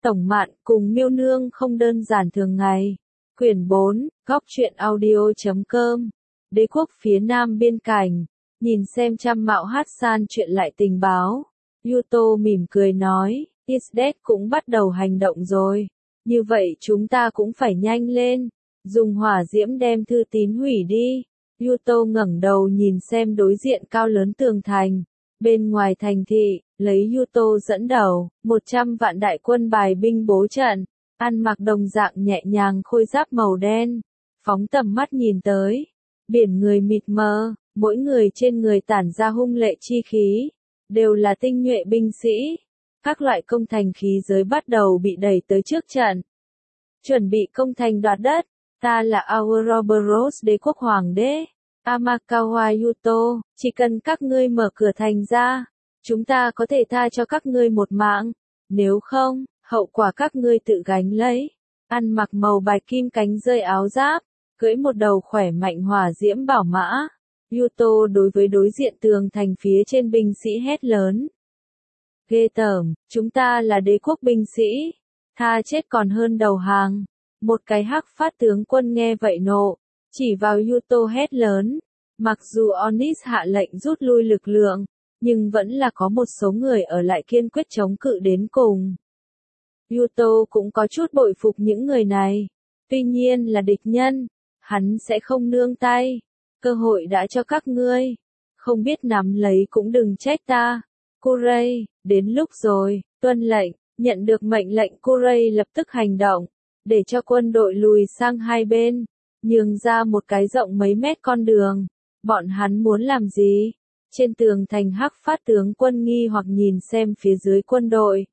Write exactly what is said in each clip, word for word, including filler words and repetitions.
Tổng Mạn cùng Miêu Nương không đơn giản thường ngày. Quyển bốn, góc truyện audio chấm com. Đế quốc phía nam biên cảnh, nhìn xem Trăm Mạo Hassan chuyện lại tình báo. Yuto mỉm cười nói, Isdet cũng bắt đầu hành động rồi. Như vậy chúng ta cũng phải nhanh lên. Dùng hỏa diễm đem thư tín hủy đi. Yuto ngẩng đầu nhìn xem đối diện cao lớn tường thành. Bên ngoài thành thị, lấy Yuto dẫn đầu, một trăm vạn đại quân bài binh bố trận, ăn mặc đồng dạng nhẹ nhàng khôi giáp màu đen, phóng tầm mắt nhìn tới, biển người mịt mờ, mỗi người trên người tản ra hung lệ chi khí, đều là tinh nhuệ binh sĩ. Các loại công thành khí giới bắt đầu bị đẩy tới trước trận. Chuẩn bị công thành đoạt đất, ta là Ouroboros đế quốc hoàng đế. Amakawa Yuto, chỉ cần các ngươi mở cửa thành ra, chúng ta có thể tha cho các ngươi một mạng, nếu không, hậu quả các ngươi tự gánh lấy. Ăn mặc màu bạch kim cánh rơi áo giáp, cưỡi một đầu khỏe mạnh hỏa diễm bảo mã, Yuto đối với đối diện tường thành phía trên binh sĩ hét lớn. Ghê tởm, chúng ta là đế quốc binh sĩ, tha chết còn hơn đầu hàng. Một cái hắc phát tướng quân nghe vậy nộ. Chỉ vào Yuto hét lớn, mặc dù Onis hạ lệnh rút lui lực lượng, nhưng vẫn là có một số người ở lại kiên quyết chống cự đến cùng. Yuto cũng có chút bội phục những người này, tuy nhiên là địch nhân, hắn sẽ không nương tay, cơ hội đã cho các ngươi, không biết nắm lấy cũng đừng trách ta. Kurei, đến lúc rồi, tuân lệnh, nhận được mệnh lệnh Kurei lập tức hành động, để cho quân đội lùi sang hai bên. Nhường ra một cái rộng mấy mét con đường. Bọn hắn muốn làm gì? Trên tường thành hắc phát tướng quân nghi hoặc nhìn xem phía dưới quân đội.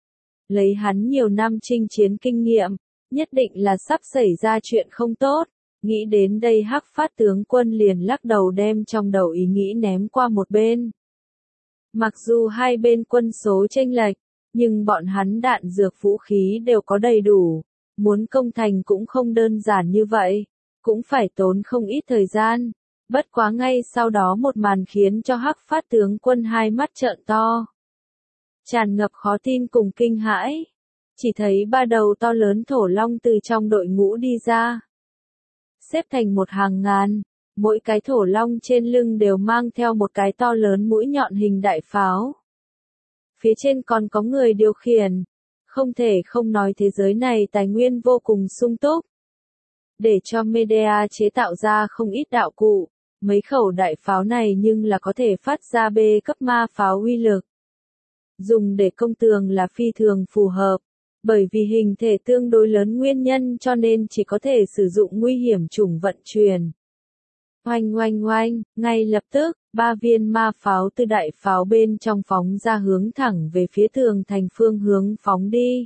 Lấy hắn nhiều năm chinh chiến kinh nghiệm, nhất định là sắp xảy ra chuyện không tốt. Nghĩ đến đây hắc phát tướng quân liền lắc đầu đem trong đầu ý nghĩ ném qua một bên. Mặc dù hai bên quân số chênh lệch, nhưng bọn hắn đạn dược vũ khí đều có đầy đủ. Muốn công thành cũng không đơn giản như vậy. Cũng phải tốn không ít thời gian. Bất quá ngay sau đó một màn khiến cho hắc phát tướng quân hai mắt trợn to. Tràn ngập khó tin cùng kinh hãi. Chỉ thấy ba đầu to lớn thổ long từ trong đội ngũ đi ra. Xếp thành một hàng ngàn. Mỗi cái thổ long trên lưng đều mang theo một cái to lớn mũi nhọn hình đại pháo. Phía trên còn có người điều khiển. Không thể không nói thế giới này tài nguyên vô cùng sung túc. Để cho Medea chế tạo ra không ít đạo cụ, mấy khẩu đại pháo này nhưng là có thể phát ra B cấp ma pháo uy lực. Dùng để công tường là phi thường phù hợp, bởi vì hình thể tương đối lớn nguyên nhân cho nên chỉ có thể sử dụng nguy hiểm chủng vận chuyển. Oanh oanh oanh, ngay lập tức, ba viên ma pháo từ đại pháo bên trong phóng ra hướng thẳng về phía tường thành phương hướng phóng đi.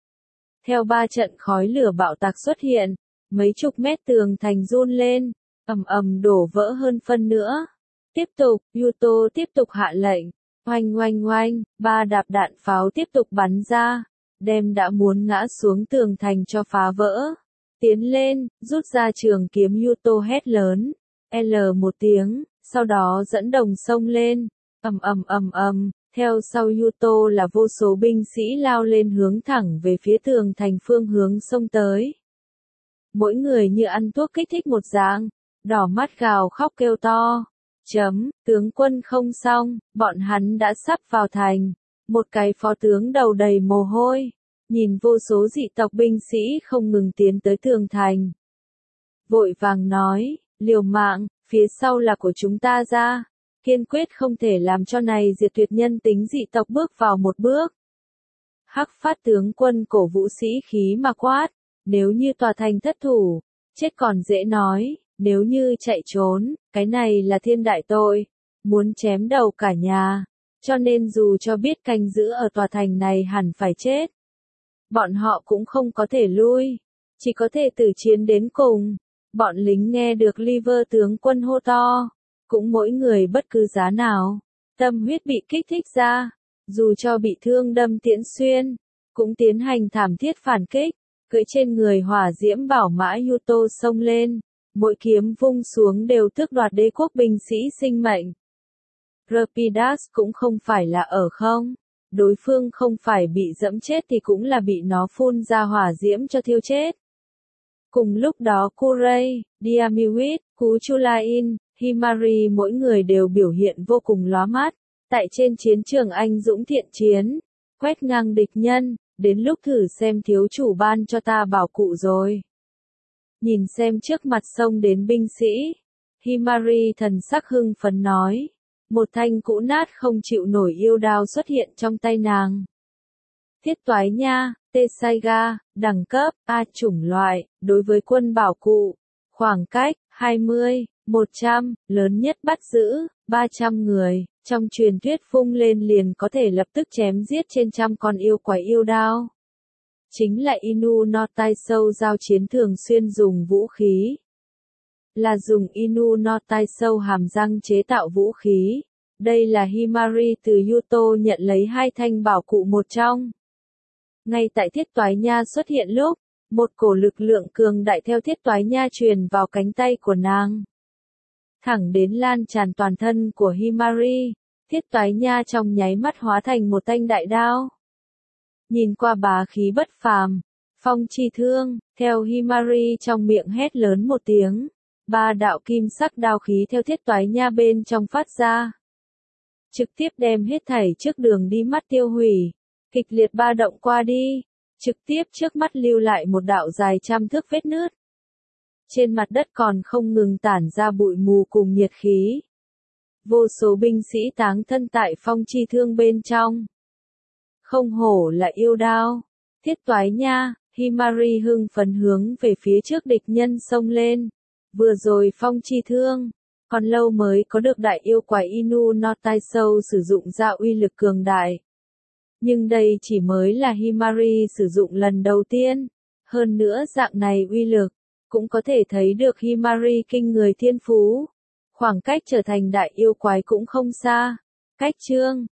Theo ba trận khói lửa bạo tạc xuất hiện, mấy chục mét tường thành run lên, ầm ầm đổ vỡ hơn phân nữa. Tiếp tục, Yuto tiếp tục hạ lệnh, oanh oanh oanh, ba đạp đạn pháo tiếp tục bắn ra, đem đã muốn ngã xuống tường thành cho phá vỡ. Tiến lên, rút ra trường kiếm Yuto hét lớn, L một tiếng, sau đó dẫn đồng xông lên, ầm ầm ầm ầm, theo sau Yuto là vô số binh sĩ lao lên hướng thẳng về phía tường thành phương hướng xông tới. Mỗi người như ăn thuốc kích thích một dạng, đỏ mắt gào khóc kêu to. Chấm, tướng quân không xong, bọn hắn đã sắp vào thành. Một cái phó tướng đầu đầy mồ hôi, nhìn vô số dị tộc binh sĩ không ngừng tiến tới tường thành. Vội vàng nói, liều mạng, phía sau là của chúng ta ra, kiên quyết không thể làm cho này diệt tuyệt nhân tính dị tộc bước vào một bước. Hắc phát tướng quân cổ vũ sĩ khí mà quát. Nếu như tòa thành thất thủ, chết còn dễ nói, nếu như chạy trốn, cái này là thiên đại tội, muốn chém đầu cả nhà, cho nên dù cho biết canh giữ ở tòa thành này hẳn phải chết. Bọn họ cũng không có thể lui, chỉ có thể tử chiến đến cùng. Bọn lính nghe được Liver tướng quân hô to, cũng mỗi người bất cứ giá nào, tâm huyết bị kích thích ra, dù cho bị thương đâm tiễn xuyên, cũng tiến hành thảm thiết phản kích. Cưỡi trên người hỏa diễm bảo mã Yuto xông lên, mỗi kiếm vung xuống đều tước đoạt đế quốc binh sĩ sinh mệnh. Rapidas cũng không phải là ở không, đối phương không phải bị dẫm chết thì cũng là bị nó phun ra hỏa diễm cho thiêu chết. Cùng lúc đó Kurei, Diamiwit, Cú Chulain, Himari mỗi người đều biểu hiện vô cùng lóa mắt. Tại trên chiến trường anh dũng thiện chiến, quét ngang địch nhân, đến lúc thử xem thiếu chủ ban cho ta bảo cụ rồi. Nhìn xem trước mặt xông đến binh sĩ, Himari thần sắc hưng phấn nói. Một thanh cũ nát không chịu nổi yêu đao xuất hiện trong tay nàng. Thiết toái nha, Tesaiga, đẳng cấp, A chủng loại, đối với quân bảo cụ, khoảng cách, hai mươi, một trăm, lớn nhất bắt giữ, ba trăm người, trong truyền thuyết phung lên liền có thể lập tức chém giết trên trăm con yêu quái yêu đao. Chính là Inu no Taisou giao chiến thường xuyên dùng vũ khí. Là dùng Inu no Taisou hàm răng chế tạo vũ khí. Đây là Himari từ Yuto nhận lấy hai thanh bảo cụ một trong. Ngay tại thiết toái nha xuất hiện lúc, một cổ lực lượng cường đại theo thiết toái nha truyền vào cánh tay của nàng. Thẳng đến lan tràn toàn thân của Himari, thiết toái nha trong nháy mắt hóa thành một thanh đại đao. Nhìn qua bá khí bất phàm, phong chi thương, theo Himari trong miệng hét lớn một tiếng, ba đạo kim sắc đao khí theo thiết toái nha bên trong phát ra. Trực tiếp đem hết thảy trước đường đi mắt tiêu hủy, kịch liệt ba động qua đi, trực tiếp trước mắt lưu lại một đạo dài trăm thước vết nứt. Trên mặt đất còn không ngừng tản ra bụi mù cùng nhiệt khí. Vô số binh sĩ táng thân tại phong chi thương bên trong. Không hổ là yêu đao, thiết toái nha, Himari hưng phấn hướng về phía trước địch nhân xông lên. Vừa rồi phong chi thương, còn lâu mới có được đại yêu quái Inu no Taisou sử dụng ra uy lực cường đại. Nhưng đây chỉ mới là Himari sử dụng lần đầu tiên. Hơn nữa dạng này uy lực, cũng có thể thấy được Himari kinh người thiên phú. Khoảng cách trở thành đại yêu quái cũng không xa. Cách chương